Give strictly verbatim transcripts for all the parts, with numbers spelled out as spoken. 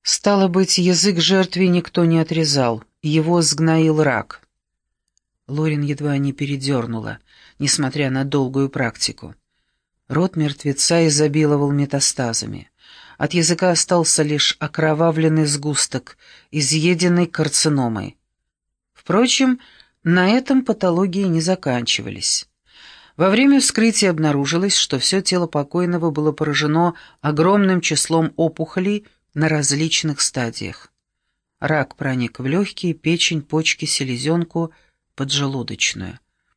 Стало быть, язык жертве никто не отрезал, его сгноил рак. Лорин едва не передернула, несмотря на долгую практику. Рот мертвеца изобиловал метастазами. От языка остался лишь окровавленный сгусток, изъеденный карциномой. Впрочем, на этом патологии не заканчивались. Во время вскрытия обнаружилось, что все тело покойного было поражено огромным числом опухолей на различных стадиях. Рак проник в легкие, печень, почки, селезенку, поджелудочную.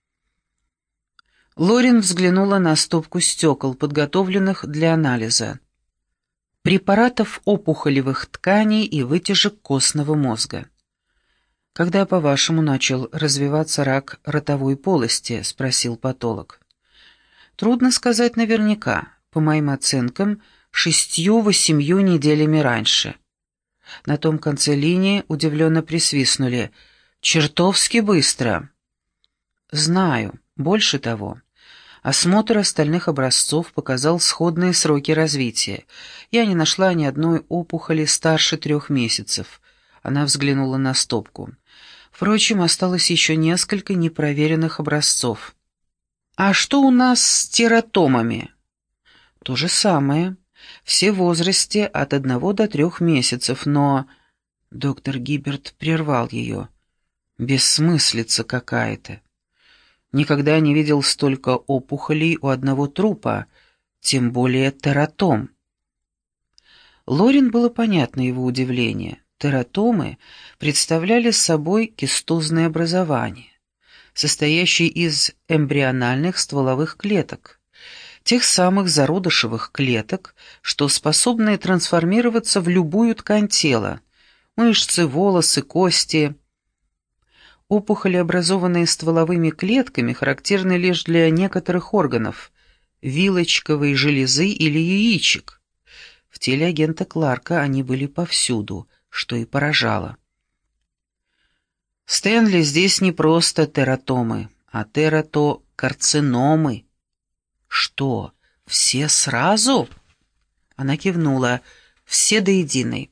Лорин взглянула на стопку стекол, подготовленных для анализа. Препаратов опухолевых тканей и вытяжек костного мозга. «Когда, по-вашему, начал развиваться рак ротовой полости?» — спросил патолог. «Трудно сказать наверняка. По моим оценкам, шестью-восемью неделями раньше». На том конце линии удивленно присвистнули. «Чертовски быстро». «Знаю. Больше того. Осмотр остальных образцов показал сходные сроки развития. Я не нашла ни одной опухоли старше трех месяцев». Она взглянула на стопку. Впрочем, осталось еще несколько непроверенных образцов. «А что у нас с тератомами?» «То же самое. Все в возрасте от одного до трех месяцев, но...» Доктор Гиберт прервал ее. «Бессмыслица какая-то. Никогда не видел столько опухолей у одного трупа, тем более тератом». Лорин было понятно его удивление. Тератомы представляли собой кистозное образование, состоящее из эмбриональных стволовых клеток, тех самых зародышевых клеток, что способны трансформироваться в любую ткань тела, мышцы, волосы, кости. Опухоли, образованные стволовыми клетками, характерны лишь для некоторых органов – вилочковой железы или яичек. В теле агента Кларка они были повсюду, что и поражало. «Стэнли, здесь не просто тератомы, а тератокарциномы». «Что, все сразу?» Она кивнула. «Все до единой».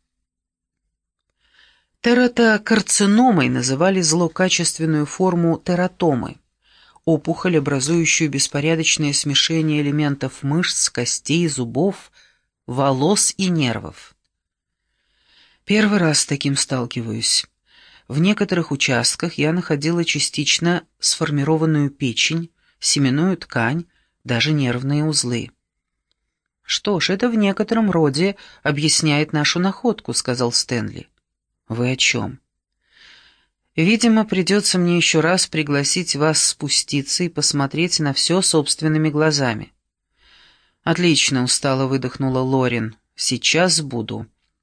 Тератокарциномой называли злокачественную форму тератомы, опухоль, образующую беспорядочное смешение элементов мышц, костей, зубов, волос и нервов. Первый раз с таким сталкиваюсь. В некоторых участках я находила частично сформированную печень, семенную ткань, даже нервные узлы. «Что ж, это в некотором роде объясняет нашу находку», — сказал Стэнли. «Вы о чем?» «Видимо, придется мне еще раз пригласить вас спуститься и посмотреть на все собственными глазами». «Отлично», — устало выдохнула Лорин. «Сейчас буду».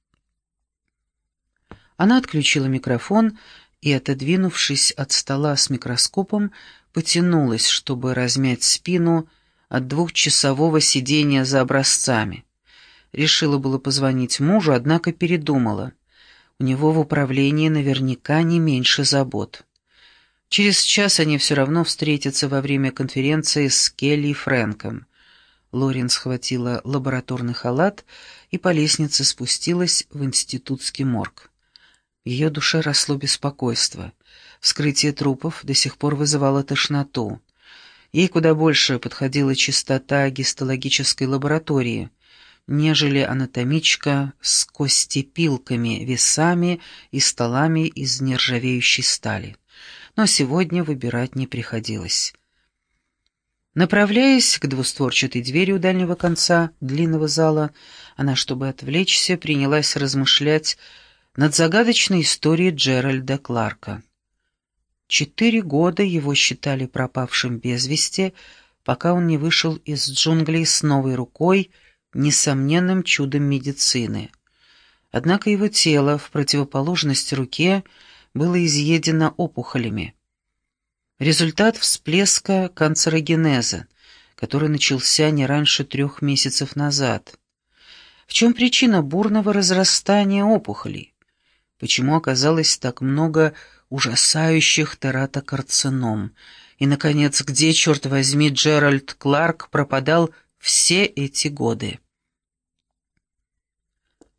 Она отключила микрофон и, отодвинувшись от стола с микроскопом, потянулась, чтобы размять спину от двухчасового сидения за образцами. Решила было позвонить мужу, однако передумала. У него в управлении наверняка не меньше забот. Через час они все равно встретятся во время конференции с Келли и Фрэнком. Лорин схватила лабораторный халат и по лестнице спустилась в институтский морг. В ее душе росло беспокойство. Вскрытие трупов до сих пор вызывало тошноту. Ей куда больше подходила чистота гистологической лаборатории, нежели анатомичка с костепилками, весами и столами из нержавеющей стали. Но сегодня выбирать не приходилось. Направляясь к двустворчатой двери у дальнего конца длинного зала, она, чтобы отвлечься, принялась размышлять над загадочной историей Джеральда Кларка. Четыре года его считали пропавшим без вести, пока он не вышел из джунглей с новой рукой, несомненным чудом медицины. Однако его тело, в противоположность руке, было изъедено опухолями. Результат всплеска канцерогенеза, который начался не раньше трех месяцев назад. В чем причина бурного разрастания опухолей? Почему оказалось так много ужасающих тератокарцином? И, наконец, где, черт возьми, Джеральд Кларк пропадал все эти годы?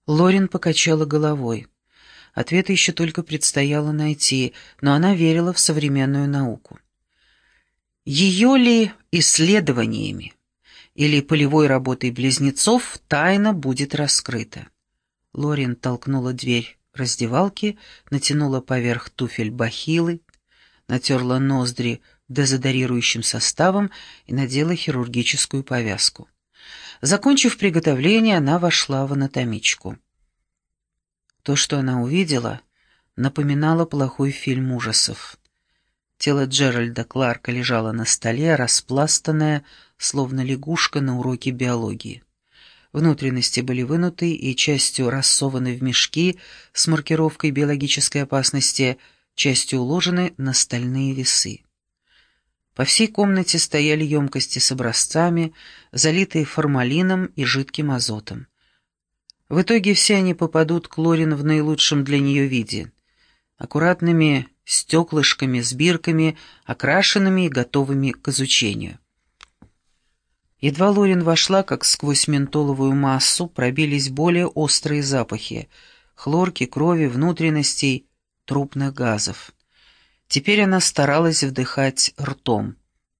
Лорен покачала головой. Ответа еще только предстояло найти, но она верила в современную науку. Ее ли исследованиями или полевой работой близнецов тайна будет раскрыта? Лорен толкнула дверь раздевалки, натянула поверх туфель бахилы, натерла ноздри дезодорирующим составом и надела хирургическую повязку. Закончив приготовление, она вошла в анатомичку. То, что она увидела, напоминало плохой фильм ужасов. Тело Джеральда Кларка лежало на столе, распластанное, словно лягушка на уроке биологии. Внутренности были вынуты и частью рассованы в мешки с маркировкой биологической опасности, частью уложены на стальные весы. По всей комнате стояли емкости с образцами, залитые формалином и жидким азотом. В итоге все они попадут к Лорен в наилучшем для нее виде, аккуратными стеклышками с бирками, окрашенными и готовыми к изучению. Едва Лорен вошла, как сквозь ментоловую массу пробились более острые запахи — хлорки, крови, внутренностей, трупных газов. Теперь она старалась вдыхать ртом.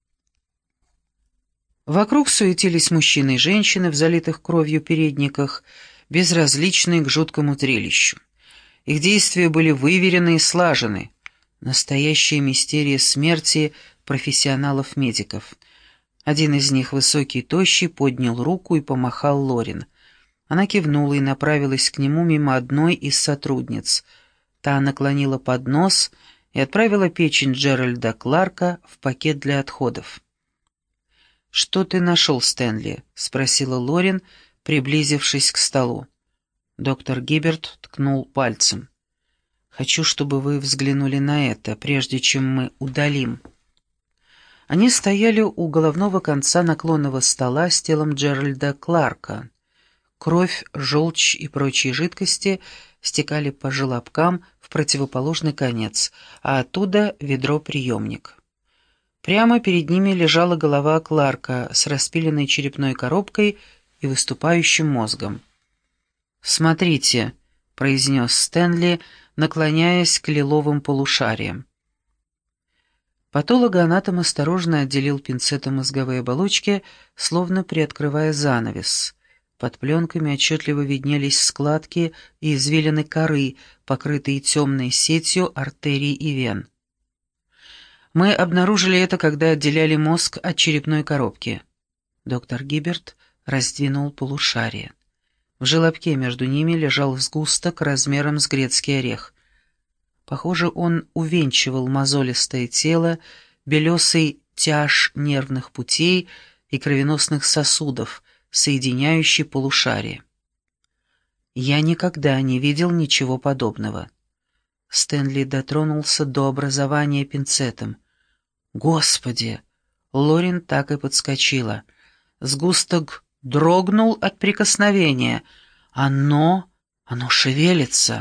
Вокруг суетились мужчины и женщины в залитых кровью передниках, безразличные к жуткому зрелищу. Их действия были выверены и слажены. Настоящая мистерия смерти профессионалов-медиков. Один из них, высокий и тощий, поднял руку и помахал Лорен. Она кивнула и направилась к нему мимо одной из сотрудниц. Та наклонила поднос и отправила печень Джеральда Кларка в пакет для отходов. «Что ты нашел, Стэнли?» — спросила Лорен, приблизившись к столу. Доктор Гиберт ткнул пальцем. «Хочу, чтобы вы взглянули на это, прежде чем мы удалим». Они стояли у головного конца наклонного стола с телом Джеральда Кларка. Кровь, желчь и прочие жидкости стекали по желобкам в противоположный конец, а оттуда ведро-приемник. Прямо перед ними лежала голова Кларка с распиленной черепной коробкой и выступающим мозгом. «Смотрите», — произнес Стэнли, наклоняясь к лиловым полушариям. Патологоанатом осторожно отделил пинцетом мозговые оболочки, словно приоткрывая занавес. Под пленками отчетливо виднелись складки и извилины коры, покрытые темной сетью артерий и вен. «Мы обнаружили это, когда отделяли мозг от черепной коробки». Доктор Гиберт раздвинул полушария. В желобке между ними лежал сгусток размером с грецкий орех. Похоже, он увенчивал мозолистое тело, белесый тяж нервных путей и кровеносных сосудов, соединяющий полушария. Я никогда не видел ничего подобного. Стэнли дотронулся до образования пинцетом. «Господи!» Лорен так и подскочила. Сгусток дрогнул от прикосновения. «Оно... оно шевелится!»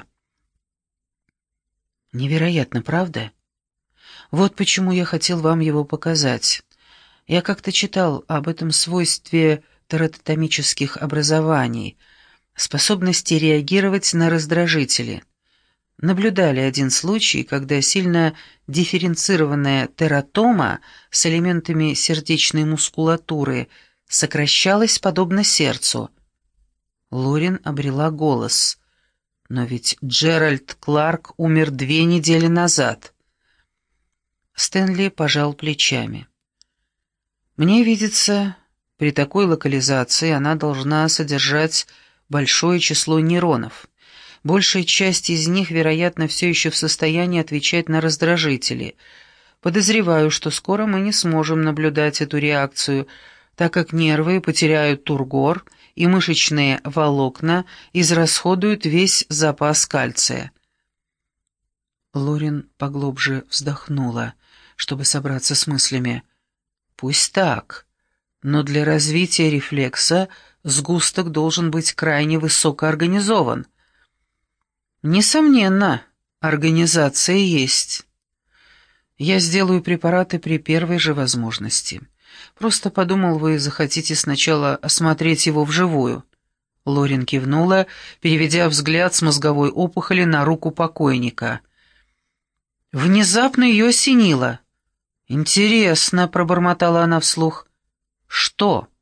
Невероятно, правда? Вот почему я хотел вам его показать. Я как-то читал об этом свойстве тератомических образований, способности реагировать на раздражители. Наблюдали один случай, когда сильно дифференцированная тератома с элементами сердечной мускулатуры сокращалась подобно сердцу. Лорен обрела голос. Но ведь Джеральд Кларк умер две недели назад. Стэнли пожал плечами. Мне видится, при такой локализации она должна содержать большое число нейронов. Большая часть из них, вероятно, все еще в состоянии отвечать на раздражители. Подозреваю, что скоро мы не сможем наблюдать эту реакцию, так как нервы потеряют тургор, и мышечные волокна израсходуют весь запас кальция. Лорен поглубже вздохнула, чтобы собраться с мыслями. Пусть так, но для развития рефлекса сгусток должен быть крайне высокоорганизован. Несомненно, организация есть. Я сделаю препараты при первой же возможности. Просто подумал, вы захотите сначала осмотреть его вживую. Лорин кивнула, переведя взгляд с мозговой опухоли на руку покойника. Внезапно ее осенило. «Интересно», — пробормотала она вслух. «Что?»